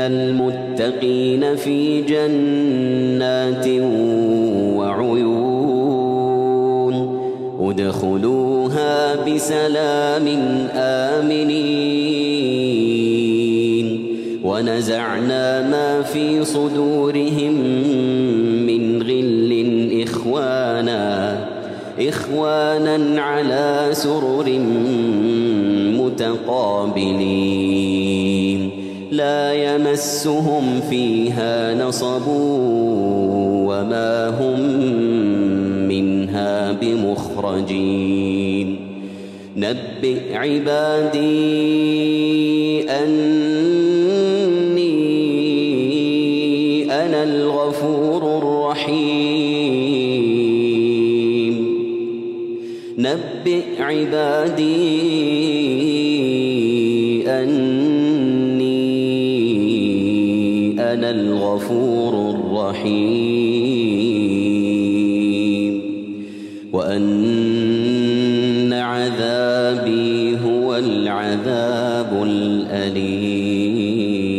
المتقين في جنات وعيون ادخلوها بسلام آمنين ونزعنا ما في صدورهم من غل إخوانا على سرر متقابلين لا يمسهم فيها نصب وما هم منها بمخرجين نبئ عبادي أني أنا الغفور الرحيم نبئ عبادي أني أنا الغفور الرحيم وأن عذابي هو العذاب الأليم.